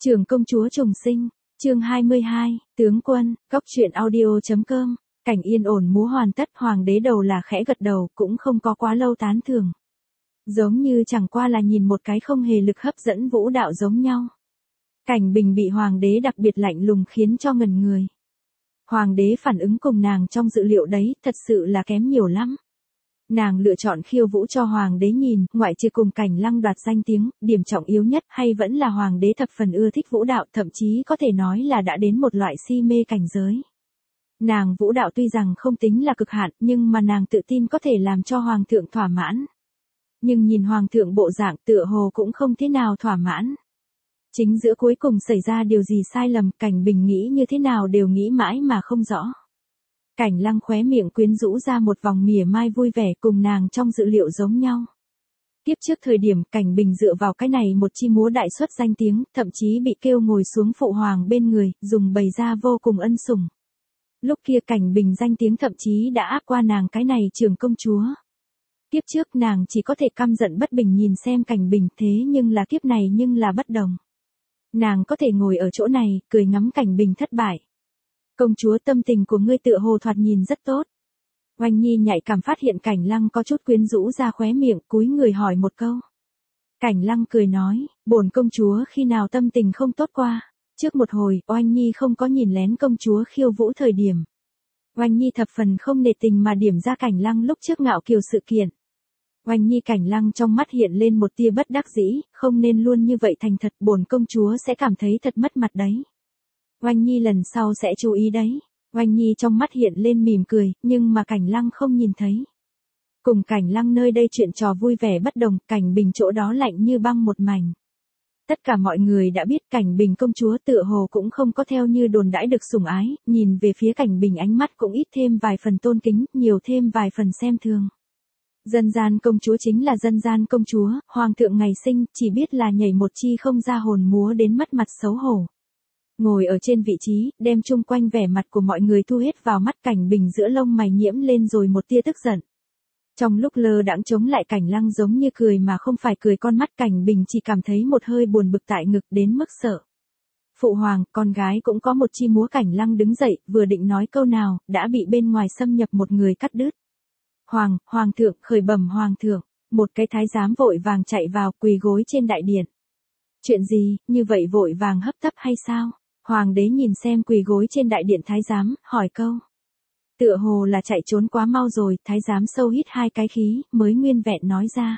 Trưởng công chúa trùng sinh, chương 22, tướng quân, góc truyện audio.com, cảnh yên ổn múa hoàn tất, hoàng đế đầu là khẽ gật đầu, cũng không có quá lâu tán thưởng. Giống như chẳng qua là nhìn một cái không hề lực hấp dẫn vũ đạo giống nhau. Cảnh Bình bị hoàng đế đặc biệt lạnh lùng khiến cho ngẩn người. Hoàng đế phản ứng cùng nàng trong dự liệu đấy, thật sự là kém nhiều lắm. Nàng lựa chọn khiêu vũ cho hoàng đế nhìn, ngoại trừ cùng Cảnh Lăng đoạt danh tiếng, điểm trọng yếu nhất hay vẫn là hoàng đế thập phần ưa thích vũ đạo, thậm chí có thể nói là đã đến một loại si mê cảnh giới. Nàng vũ đạo tuy rằng không tính là cực hạn, nhưng mà nàng tự tin có thể làm cho hoàng thượng thỏa mãn. Nhưng nhìn hoàng thượng bộ dạng tựa hồ cũng không thế nào thỏa mãn. Chính giữa cuối cùng xảy ra điều gì sai lầm, Cảnh Bình nghĩ như thế nào đều nghĩ mãi mà không rõ. Cảnh Lăng khóe miệng quyến rũ ra một vòng mỉa mai vui vẻ, cùng nàng trong dự liệu giống nhau. Tiếp trước thời điểm Cảnh Bình dựa vào cái này một chi múa đại xuất danh tiếng, thậm chí bị kêu ngồi xuống phụ hoàng bên người, dùng bày ra vô cùng ân sủng. Lúc kia Cảnh Bình danh tiếng thậm chí đã áp qua nàng cái này trưởng công chúa. Kiếp trước nàng chỉ có thể căm giận bất bình nhìn xem Cảnh Bình, thế nhưng là kiếp này nhưng là bất đồng. Nàng có thể ngồi ở chỗ này, cười ngắm Cảnh Bình thất bại. Công chúa, tâm tình của ngươi tựa hồ thoạt nhìn rất tốt. Oanh Nhi nhạy cảm phát hiện Cảnh Lăng có chút quyến rũ ra khóe miệng, cúi người hỏi một câu. Cảnh Lăng cười nói, bổn công chúa khi nào tâm tình không tốt qua. Trước một hồi, Oanh Nhi không có nhìn lén công chúa khiêu vũ thời điểm. Oanh Nhi thập phần không nể tình mà điểm ra Cảnh Lăng lúc trước ngạo kiều sự kiện. Oanh Nhi, Cảnh Lăng trong mắt hiện lên một tia bất đắc dĩ, không nên luôn như vậy thành thật, bổn công chúa sẽ cảm thấy thật mất mặt đấy. Oanh Nhi lần sau sẽ chú ý đấy. Oanh Nhi trong mắt hiện lên mỉm cười, nhưng mà Cảnh Lăng không nhìn thấy. Cùng Cảnh Lăng nơi đây chuyện trò vui vẻ bất đồng, Cảnh Bình chỗ đó lạnh như băng một mảnh. Tất cả mọi người đã biết Cảnh Bình công chúa tựa hồ cũng không có theo như đồn đãi được sủng ái, nhìn về phía Cảnh Bình ánh mắt cũng ít thêm vài phần tôn kính, nhiều thêm vài phần xem thường. Dân gian công chúa chính là dân gian công chúa, hoàng thượng ngày sinh chỉ biết là nhảy một chi không ra hồn múa đến mất mặt xấu hổ. Ngồi ở trên vị trí, đem chung quanh vẻ mặt của mọi người thu hết vào mắt, Cảnh Bình giữa lông mày nhiễm lên rồi một tia tức giận. Trong lúc lơ đãng chống lại Cảnh Lăng giống như cười mà không phải cười, con mắt Cảnh Bình chỉ cảm thấy một hơi buồn bực tại ngực đến mức sợ. Phụ hoàng, con gái cũng có một chi múa. Cảnh Lăng đứng dậy, vừa định nói câu nào, đã bị bên ngoài xâm nhập một người cắt đứt. Hoàng thượng, khởi bẩm hoàng thượng, một cái thái giám vội vàng chạy vào, quỳ gối trên đại điện. Chuyện gì, như vậy vội vàng hấp tấp hay sao? Hoàng đế nhìn xem quỳ gối trên đại điện thái giám, hỏi câu. Tựa hồ là chạy trốn quá mau rồi, thái giám sâu hít hai cái khí, mới nguyên vẹn nói ra.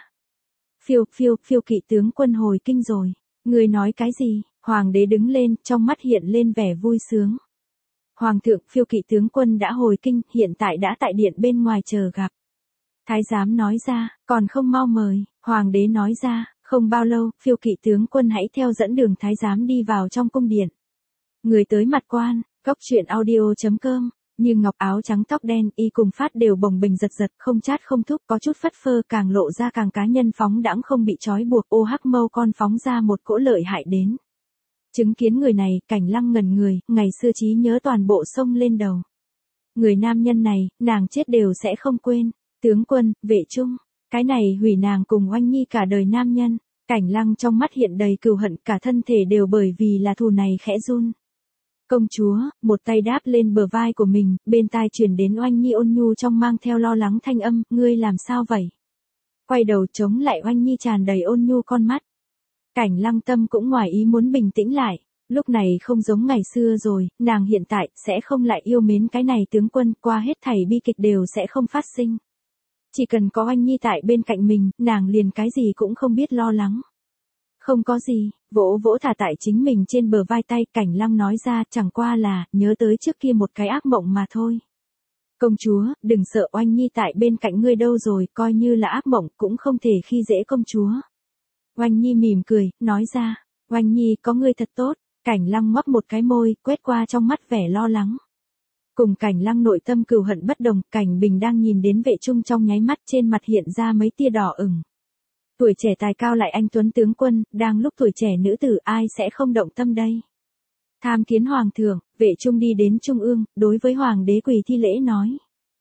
Phiêu kỵ tướng quân hồi kinh rồi. Người nói cái gì? Hoàng đế đứng lên, trong mắt hiện lên vẻ vui sướng. Hoàng thượng, phiêu kỵ tướng quân đã hồi kinh, hiện tại đã tại điện bên ngoài chờ gặp. Thái giám nói ra, còn không mau mời. Hoàng đế nói ra, không bao lâu, phiêu kỵ tướng quân hãy theo dẫn đường thái giám đi vào trong cung điện. Người tới mặt quan, góc truyện audio.com, như ngọc áo trắng tóc đen, y cùng phát đều bồng bềnh giật giật, không chát không thúc, có chút phất phơ, càng lộ ra càng cá nhân phóng đãng không bị trói buộc, ô hắc mâu con phóng ra một cỗ lợi hại đến. Chứng kiến người này, Cảnh Lăng ngẩn người, ngày xưa trí nhớ toàn bộ sông lên đầu. Người nam nhân này, nàng chết đều sẽ không quên. Tướng quân, vệ trung, cái này hủy nàng cùng Oanh Nhi cả đời nam nhân. Cảnh Lăng trong mắt hiện đầy cừu hận, cả thân thể đều bởi vì là thù này khẽ run. Công chúa, một tay đáp lên bờ vai của mình, bên tai truyền đến Oanh Nhi ôn nhu trong mang theo lo lắng thanh âm, ngươi làm sao vậy? Quay đầu chống lại Oanh Nhi tràn đầy ôn nhu con mắt. Cảnh Lăng tâm cũng ngoài ý muốn bình tĩnh lại, lúc này không giống ngày xưa rồi, nàng hiện tại sẽ không lại yêu mến cái này tướng quân, qua hết thảy bi kịch đều sẽ không phát sinh. Chỉ cần có Oanh Nhi tại bên cạnh mình, nàng liền cái gì cũng không biết lo lắng. Không có gì, vỗ vỗ thả tại chính mình trên bờ vai tay, Cảnh Lăng nói ra, chẳng qua là, nhớ tới trước kia một cái ác mộng mà thôi. Công chúa, đừng sợ, Oanh Nhi tại bên cạnh ngươi đâu rồi, coi như là ác mộng, cũng không thể khi dễ công chúa. Oanh Nhi mỉm cười, nói ra, Oanh Nhi có ngươi thật tốt. Cảnh Lăng ngoắc một cái môi, quét qua trong mắt vẻ lo lắng. Cùng Cảnh Lăng nội tâm cừu hận bất đồng, Cảnh Bình đang nhìn đến vệ trung trong nháy mắt, trên mặt hiện ra mấy tia đỏ ửng. Tuổi trẻ tài cao lại anh tuấn tướng quân, đang lúc tuổi trẻ nữ tử ai sẽ không động tâm đây. Tham kiến hoàng thượng, vệ trung đi đến trung ương, đối với hoàng đế quỳ thi lễ nói.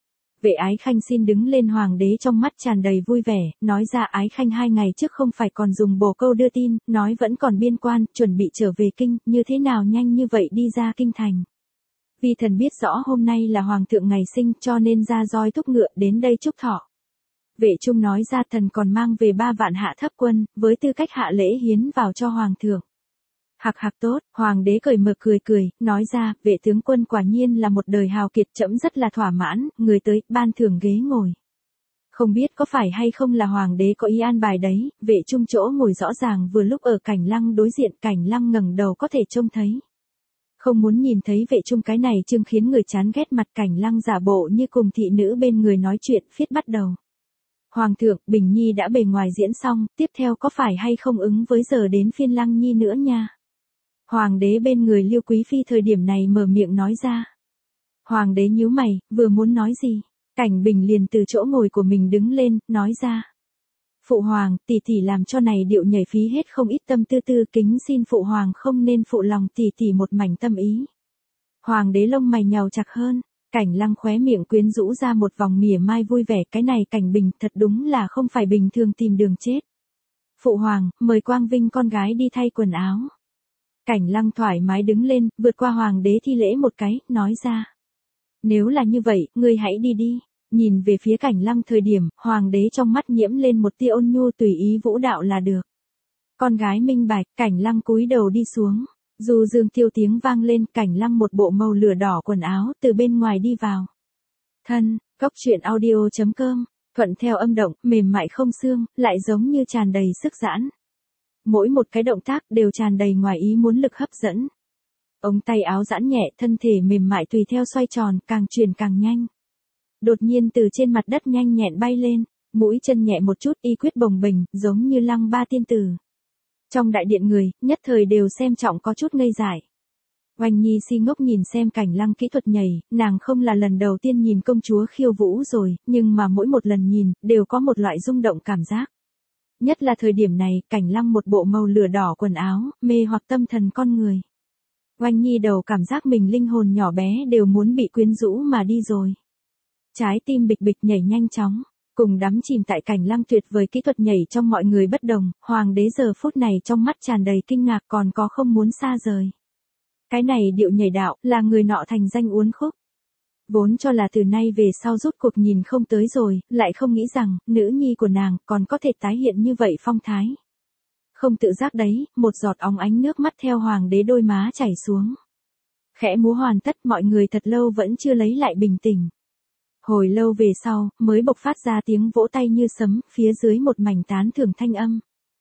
Vệ Ái Khanh xin đứng lên. Hoàng đế trong mắt tràn đầy vui vẻ, nói ra Ái Khanh 2 ngày trước không phải còn dùng bồ câu đưa tin, nói vẫn còn biên quan, chuẩn bị trở về kinh, như thế nào nhanh như vậy đi ra kinh thành. Vi thần biết rõ hôm nay là hoàng thượng ngày sinh cho nên ra roi thúc ngựa đến đây chúc thọ. Vệ Trung nói ra thần còn mang về 3 vạn hạ thấp quân, với tư cách hạ lễ hiến vào cho hoàng thượng. Hạc hạc tốt, hoàng đế cởi mở cười, nói ra, vệ tướng quân quả nhiên là một đời hào kiệt, trẫm rất là thỏa mãn, người tới, ban thưởng ghế ngồi. Không biết có phải hay không là hoàng đế có ý an bài đấy, vệ Trung chỗ ngồi rõ ràng vừa lúc ở Cảnh Lăng đối diện, Cảnh Lăng ngẩng đầu có thể trông thấy. Không muốn nhìn thấy vệ Trung cái này chương khiến người chán ghét, mặt Cảnh Lăng giả bộ như cùng thị nữ bên người nói chuyện, phiết bắt đầu. Hoàng thượng, Bình Nhi đã bề ngoài diễn xong, tiếp theo có phải hay không ứng với giờ đến phiên Lăng Nhi nữa nha. Hoàng đế bên người Liêu Quý Phi thời điểm này mở miệng nói ra. Hoàng đế nhíu mày, vừa muốn nói gì, Cảnh Bình liền từ chỗ ngồi của mình đứng lên, nói ra. Phụ hoàng, tỷ tỷ làm cho này điệu nhảy phí hết không ít tâm tư, kính xin phụ hoàng không nên phụ lòng tỷ tỷ một mảnh tâm ý. Hoàng đế lông mày nhàu chặt hơn, Cảnh Lăng khóe miệng quyến rũ ra một vòng mỉa mai vui vẻ, cái này Cảnh Bình thật đúng là không phải bình thường tìm đường chết. Phụ hoàng, mời Quang Vinh con gái đi thay quần áo. Cảnh Lăng thoải mái đứng lên, vượt qua hoàng đế thi lễ một cái, nói ra. Nếu là như vậy, ngươi hãy đi đi. Nhìn về phía Cảnh Lăng thời điểm, hoàng đế trong mắt nhiễm lên một tia ôn nhu, tùy ý vũ đạo là được. Con gái minh bạch, Cảnh Lăng cúi đầu đi xuống. Dù dương tiêu tiếng vang lên, Cảnh Lăng một bộ màu lửa đỏ quần áo từ bên ngoài đi vào. Thân, Cốc Truyện Audio.com, thuận theo âm động, mềm mại không xương, lại giống như tràn đầy sức giãn. Mỗi một cái động tác đều tràn đầy ngoài ý muốn lực hấp dẫn. Ống tay áo giãn nhẹ, thân thể mềm mại tùy theo xoay tròn, càng chuyển càng nhanh. Đột nhiên từ trên mặt đất nhanh nhẹn bay lên, mũi chân nhẹ một chút, y quyết bồng bềnh, giống như Lăng Ba tiên tử. Trong đại điện người, nhất thời đều xem trọng có chút ngây dại. Oanh Nhi si ngốc nhìn xem Cảnh Lăng kỹ thuật nhảy, nàng không là lần đầu tiên nhìn công chúa khiêu vũ rồi, nhưng mà mỗi một lần nhìn, đều có một loại rung động cảm giác. Nhất là thời điểm này, Cảnh Lăng một bộ màu lửa đỏ quần áo, mê hoặc tâm thần con người. Oanh Nhi đầu cảm giác mình linh hồn nhỏ bé đều muốn bị quyến rũ mà đi rồi. Trái tim bịch bịch nhảy nhanh chóng, cùng đắm chìm tại Cảnh Lăng tuyệt vời kỹ thuật nhảy trong mọi người bất đồng, hoàng đế giờ phút này trong mắt tràn đầy kinh ngạc, còn có không muốn xa rời. Cái này điệu nhảy đạo, là người nọ thành danh uốn khúc. Vốn cho là từ nay về sau rút cuộc nhìn không tới rồi, lại không nghĩ rằng, nữ nhi của nàng, còn có thể tái hiện như vậy phong thái. Không tự giác đấy, một giọt óng ánh nước mắt theo hoàng đế đôi má chảy xuống. Khẽ múa hoàn tất, mọi người thật lâu vẫn chưa lấy lại bình tĩnh. Hồi lâu về sau, mới bộc phát ra tiếng vỗ tay như sấm, phía dưới một mảnh tán thưởng thanh âm.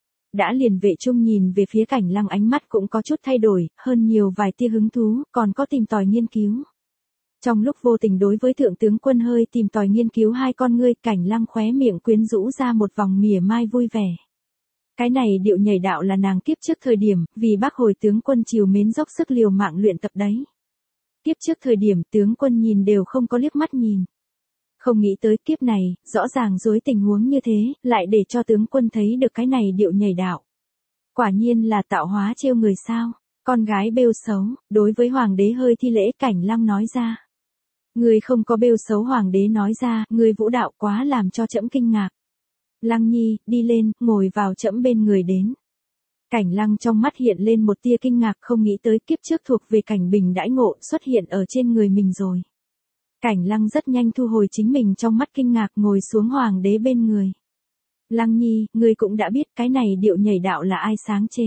Đã liền Vệ Trung nhìn về phía Cảnh Lăng, ánh mắt cũng có chút thay đổi, hơn nhiều vài tia hứng thú, còn có tìm tòi nghiên cứu. Trong lúc vô tình đối với thượng tướng quân hơi tìm tòi nghiên cứu hai con ngươi, Cảnh Lăng khóe miệng quyến rũ ra một vòng mỉa mai vui vẻ. Cái này điệu nhảy đạo là nàng kiếp trước thời điểm, vì bác hồi tướng quân chiều mến dốc sức liều mạng luyện tập đấy. Kiếp trước thời điểm tướng quân nhìn đều không có liếc mắt nhìn. Không nghĩ tới kiếp này, rõ ràng dối tình huống như thế, lại để cho tướng quân thấy được cái này điệu nhảy đạo. Quả nhiên là tạo hóa trêu người sao. Con gái bêu xấu, đối với hoàng đế hơi thi lễ, Cảnh Lăng nói ra. Người không có bêu xấu, hoàng đế nói ra, người vũ đạo quá làm cho trẫm kinh ngạc. Lăng Nhi, đi lên, ngồi vào trẫm bên người đến. Cảnh Lăng trong mắt hiện lên một tia kinh ngạc, không nghĩ tới kiếp trước thuộc về Cảnh Bình đãi ngộ xuất hiện ở trên người mình rồi. Cảnh Lăng rất nhanh thu hồi chính mình trong mắt kinh ngạc, ngồi xuống hoàng đế bên người. Lăng Nhi, ngươi cũng đã biết cái này điệu nhảy đạo là ai sáng chế.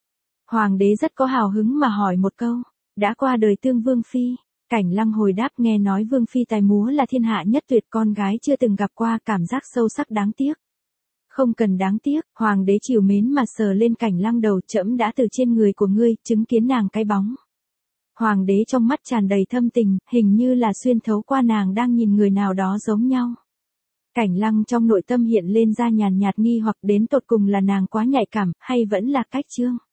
Hoàng đế rất có hào hứng mà hỏi một câu, đã qua đời tương Vương Phi. Cảnh Lăng hồi đáp, nghe nói Vương Phi tài múa là thiên hạ nhất tuyệt, con gái chưa từng gặp qua, cảm giác sâu sắc đáng tiếc. Không cần đáng tiếc, hoàng đế chiều mến mà sờ lên Cảnh Lăng đầu, trẫm đã từ trên người của ngươi, chứng kiến nàng cái bóng. Hoàng đế trong mắt tràn đầy thâm tình, hình như là xuyên thấu qua nàng đang nhìn người nào đó giống nhau. Cảnh Lăng trong nội tâm hiện lên ra nhàn nhạt nghi hoặc, đến tột cùng là nàng quá nhạy cảm, hay vẫn là cách chương.